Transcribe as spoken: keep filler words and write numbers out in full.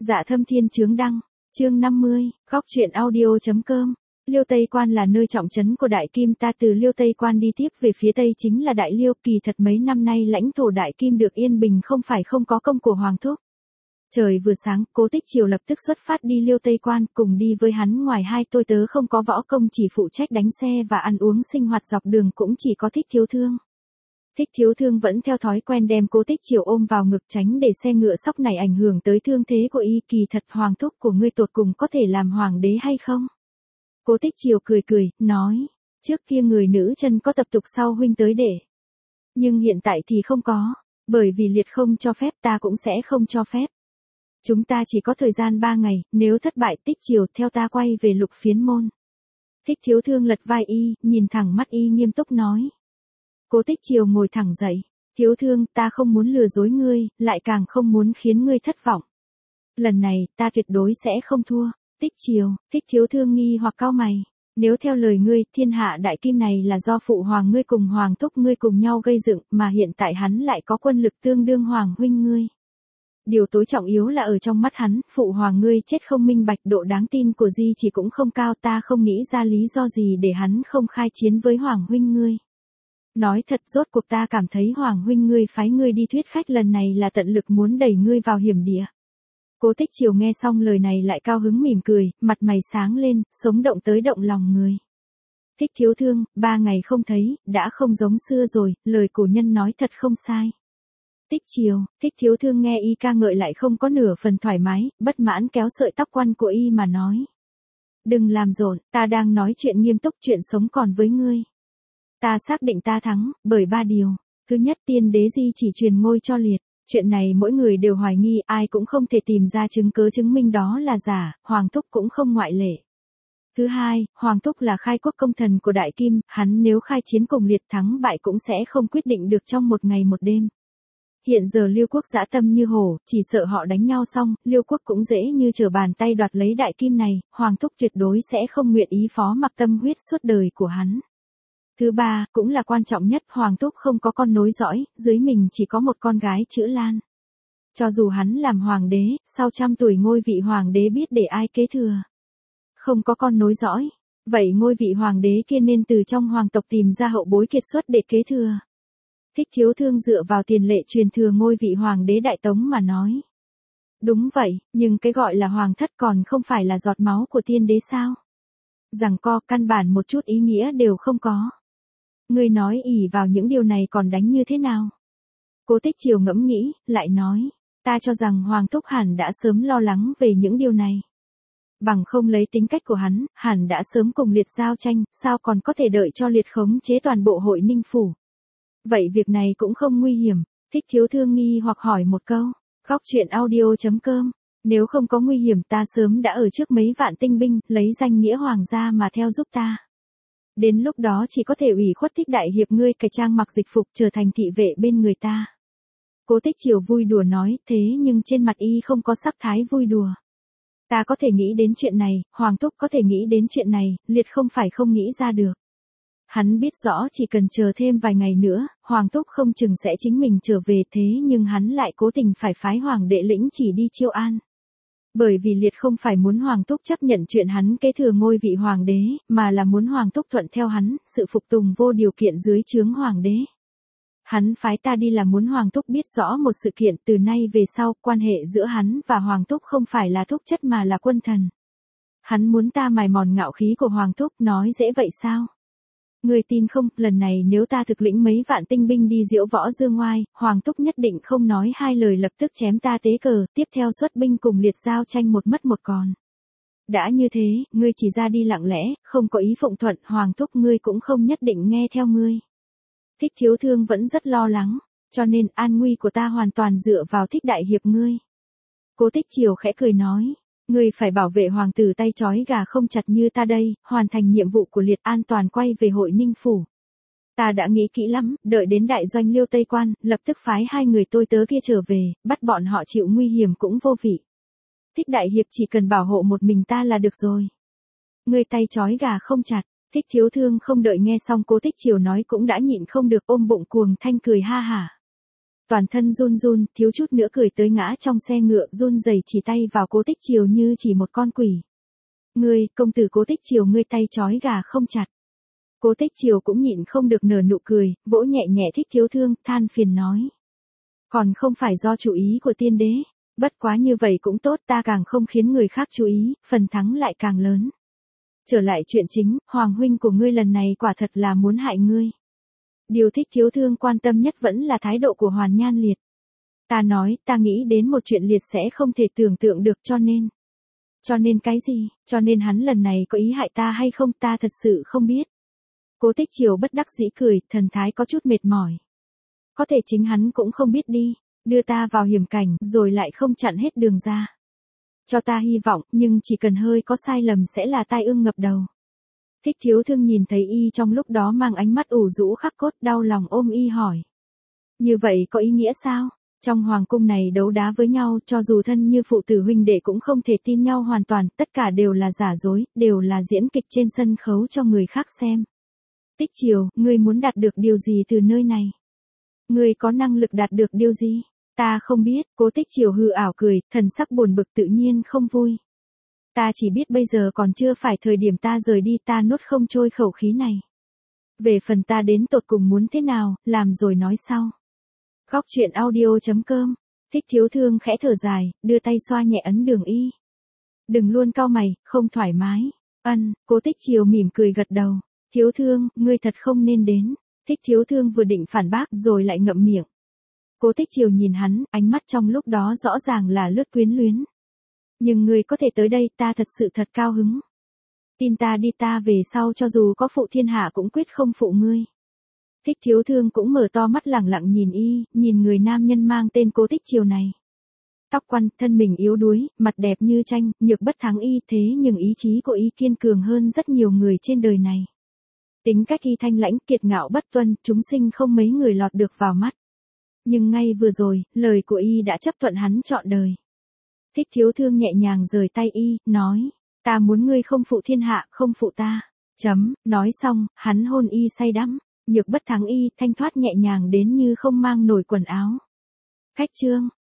Dạ Thâm Thiên Chướng Đăng, chương năm mươi, góc truyện audio.com. Liêu Tây Quan là nơi trọng trấn của Đại Kim, ta từ Liêu Tây Quan đi tiếp về phía Tây chính là Đại Liêu, kỳ thật mấy năm nay lãnh thổ Đại Kim được yên bình không phải không có công của Hoàng Thúc. Trời vừa sáng, Cố Tích Triều lập tức xuất phát đi Liêu Tây Quan, cùng đi với hắn ngoài hai tôi tớ không có võ công, chỉ phụ trách đánh xe và ăn uống sinh hoạt dọc đường, cũng chỉ có Thích Thiếu Thương. Thích Thiếu Thương vẫn theo thói quen đem Cố Tích Triều ôm vào ngực tránh để xe ngựa sóc này ảnh hưởng tới thương thế của y. Kỳ thật Hoàng Thúc của ngươi tột cùng có thể làm hoàng đế hay không? Cố Tích Triều cười cười, nói, trước kia người nữ chân có tập tục sau huynh tới để. Nhưng hiện tại thì không có, bởi vì liệt không cho phép, ta cũng sẽ không cho phép. Chúng ta chỉ có thời gian ba ngày, nếu thất bại Tích Triều theo ta quay về Lục Phiến Môn. Thích Thiếu Thương lật vai y, nhìn thẳng mắt y nghiêm túc nói. Cố Tích Triều ngồi thẳng dậy, Thiếu Thương, ta không muốn lừa dối ngươi, lại càng không muốn khiến ngươi thất vọng. Lần này, ta tuyệt đối sẽ không thua. Tích Triều, Thích Thiếu Thương nghi hoặc cau mày. Nếu theo lời ngươi, thiên hạ Đại Kim này là do phụ hoàng ngươi cùng Hoàng Thúc ngươi cùng nhau gây dựng, mà hiện tại hắn lại có quân lực tương đương hoàng huynh ngươi. Điều tối trọng yếu là ở trong mắt hắn, phụ hoàng ngươi chết không minh bạch, độ đáng tin của Di Chỉ cũng không cao, ta không nghĩ ra lý do gì để hắn không khai chiến với hoàng huynh ngươi. Nói thật, rốt cuộc ta cảm thấy hoàng huynh ngươi phái ngươi đi thuyết khách lần này là tận lực muốn đẩy ngươi vào hiểm địa. Cố Tích Triều nghe xong lời này lại cao hứng mỉm cười, mặt mày sáng lên, sống động tới động lòng người. Thích Thiếu Thương, ba ngày không thấy, đã không giống xưa rồi, lời cổ nhân nói thật không sai. Tích Triều, Thích Thiếu Thương nghe y ca ngợi lại không có nửa phần thoải mái, bất mãn kéo sợi tóc quăn của y mà nói. Đừng làm rộn, ta đang nói chuyện nghiêm túc, chuyện sống còn với ngươi. Ta xác định ta thắng, bởi ba điều. Thứ nhất, tiên đế Di Chỉ truyền ngôi cho liệt. Chuyện này mỗi người đều hoài nghi, ai cũng không thể tìm ra chứng cứ chứng minh đó là giả, Hoàng Thúc cũng không ngoại lệ. Thứ hai, Hoàng Thúc là khai quốc công thần của Đại Kim, hắn nếu khai chiến cùng liệt thắng bại cũng sẽ không quyết định được trong một ngày một đêm. Hiện giờ Liêu quốc dã tâm như hổ, chỉ sợ họ đánh nhau xong, Liêu quốc cũng dễ như trở bàn tay đoạt lấy Đại Kim này, Hoàng Thúc tuyệt đối sẽ không nguyện ý phó mặc tâm huyết suốt đời của hắn. Thứ ba, cũng là quan trọng nhất, Hoàng Thúc không có con nối dõi, dưới mình chỉ có một con gái chữ Lan. Cho dù hắn làm hoàng đế, sau trăm tuổi ngôi vị hoàng đế biết để ai kế thừa. Không có con nối dõi, vậy ngôi vị hoàng đế kia nên từ trong hoàng tộc tìm ra hậu bối kiệt xuất để kế thừa. Thích Thiếu Thương dựa vào tiền lệ truyền thừa ngôi vị hoàng đế Đại Tống mà nói. Đúng vậy, nhưng cái gọi là hoàng thất còn không phải là giọt máu của tiên đế sao? Rằng co căn bản một chút ý nghĩa đều không có. Ngươi nói ỷ vào những điều này còn đánh như thế nào? Cố Tích Triều ngẫm nghĩ, lại nói, ta cho rằng Hoàng Thúc hẳn đã sớm lo lắng về những điều này. Bằng không lấy tính cách của hắn, hẳn đã sớm cùng liệt giao tranh, sao còn có thể đợi cho liệt khống chế toàn bộ Hội Ninh Phủ. Vậy việc này cũng không nguy hiểm. Thích Thiếu Thương nghi hoặc hỏi một câu, góc truyện audio.com, nếu không có nguy hiểm ta sớm đã ở trước mấy vạn tinh binh, lấy danh nghĩa hoàng gia mà theo giúp ta. Đến lúc đó chỉ có thể ủy khuất Thích đại hiệp ngươi cải trang mặc dịch phục trở thành thị vệ bên người ta. Cố Tích Triều vui đùa nói, thế nhưng trên mặt y không có sắc thái vui đùa. Ta có thể nghĩ đến chuyện này, Hoàng Thúc có thể nghĩ đến chuyện này, liệt không phải không nghĩ ra được. Hắn biết rõ chỉ cần chờ thêm vài ngày nữa, Hoàng Thúc không chừng sẽ chính mình trở về, thế nhưng hắn lại cố tình phải phái Hoàng đệ lĩnh chỉ đi chiêu an. Bởi vì liệt không phải muốn Hoàng Thúc chấp nhận chuyện hắn kế thừa ngôi vị hoàng đế, mà là muốn Hoàng Thúc thuận theo hắn, sự phục tùng vô điều kiện dưới trướng hoàng đế. Hắn phái ta đi là muốn Hoàng Thúc biết rõ một sự kiện, từ nay về sau, quan hệ giữa hắn và Hoàng Thúc không phải là thúc chất mà là quân thần. Hắn muốn ta mài mòn ngạo khí của Hoàng Thúc, nói dễ vậy sao? Người tin không, lần này nếu ta thực lĩnh mấy vạn tinh binh đi diễu võ dương ngoai, Hoàng Thúc nhất định không nói hai lời lập tức chém ta tế cờ, tiếp theo xuất binh cùng liệt giao tranh một mất một còn. Đã như thế, ngươi chỉ ra đi lặng lẽ, không có ý phụng thuận, Hoàng Thúc ngươi cũng không nhất định nghe theo ngươi. Thích Thiếu Thương vẫn rất lo lắng, cho nên an nguy của ta hoàn toàn dựa vào Thích đại hiệp ngươi. Cố Tích Triều khẽ cười nói. Ngươi phải bảo vệ hoàng tử tay trói gà không chặt như ta đây, hoàn thành nhiệm vụ của liệt an toàn quay về Hội Ninh Phủ. Ta đã nghĩ kỹ lắm, đợi đến đại doanh Liêu Tây Quan, lập tức phái hai người tôi tớ kia trở về, bắt bọn họ chịu nguy hiểm cũng vô vị. Thích đại hiệp chỉ cần bảo hộ một mình ta là được rồi. Ngươi tay trói gà không chặt, Thích Thiếu Thương không đợi nghe xong Cố Tích Triều nói cũng đã nhịn không được ôm bụng cuồng thanh cười ha hả. Toàn thân run run, thiếu chút nữa cười tới ngã trong xe ngựa, run rẩy chỉ tay vào Cố Tích Triều như chỉ một con quỷ. Ngươi, công tử Cố Tích Triều, ngươi tay trói gà không chặt. Cố Tích Triều cũng nhịn không được nở nụ cười, vỗ nhẹ nhẹ Thích Thiếu Thương, than phiền nói. Còn không phải do chủ ý của tiên đế, bất quá như vậy cũng tốt, ta càng không khiến người khác chú ý, phần thắng lại càng lớn. Trở lại chuyện chính, Hoàng huynh của ngươi lần này quả thật là muốn hại ngươi. Điều Thích Thiếu Thương quan tâm nhất vẫn là thái độ của Hoàn Nhan Liệt. Ta nói, ta nghĩ đến một chuyện Liệt sẽ không thể tưởng tượng được, cho nên. Cho nên cái gì? Cho nên hắn lần này có ý hại ta hay không, ta thật sự không biết. Cố Tích Triều bất đắc dĩ cười, thần thái có chút mệt mỏi. Có thể chính hắn cũng không biết đi, đưa ta vào hiểm cảnh, rồi lại không chặn hết đường ra. Cho ta hy vọng, nhưng chỉ cần hơi có sai lầm sẽ là tai ương ngập đầu. Thích Thiếu Thương nhìn thấy y trong lúc đó mang ánh mắt ủ rũ khắc cốt, đau lòng ôm y hỏi. Như vậy có ý nghĩa sao? Trong hoàng cung này đấu đá với nhau, cho dù thân như phụ tử huynh đệ cũng không thể tin nhau hoàn toàn, tất cả đều là giả dối, đều là diễn kịch trên sân khấu cho người khác xem. Tích Triều, ngươi muốn đạt được điều gì từ nơi này? Ngươi có năng lực đạt được điều gì? Ta không biết. Cố Tích Triều hư ảo cười, thần sắc buồn bực tự nhiên không vui. Ta chỉ biết bây giờ còn chưa phải thời điểm ta rời đi, ta nuốt không trôi khẩu khí này. Về phần ta đến tột cùng muốn thế nào, làm rồi nói sau. Góc truyện audio chấm com. Thích Thiếu Thương khẽ thở dài, đưa tay xoa nhẹ ấn đường y. Đừng luôn cau mày, không thoải mái. Ân, Cố Tích Triều mỉm cười gật đầu. Thiếu Thương, ngươi thật không nên đến. Thích Thiếu Thương vừa định phản bác rồi lại ngậm miệng. Cố Tích Triều nhìn hắn, ánh mắt trong lúc đó rõ ràng là lướt quyến luyến. Nhưng ngươi có thể tới đây, ta thật sự thật cao hứng. Tin ta đi, ta về sau cho dù có phụ thiên hạ cũng quyết không phụ ngươi. Thích Thiếu Thương cũng mở to mắt lẳng lặng nhìn y, nhìn người nam nhân mang tên Cố Tích Triều này. Tóc quăn, thân mình yếu đuối, mặt đẹp như tranh, nhược bất thắng y, thế nhưng ý chí của y kiên cường hơn rất nhiều người trên đời này. Tính cách y thanh lãnh, kiệt ngạo bất tuân, chúng sinh không mấy người lọt được vào mắt. Nhưng ngay vừa rồi, lời của y đã chấp thuận hắn trọn đời. Thích Thiếu Thương nhẹ nhàng rời tay y, nói, ta muốn ngươi không phụ thiên hạ, không phụ ta. Chấm, nói xong, hắn hôn y say đắm, nhược bất thắng y, thanh thoát nhẹ nhàng đến như không mang nổi quần áo. Khách chương.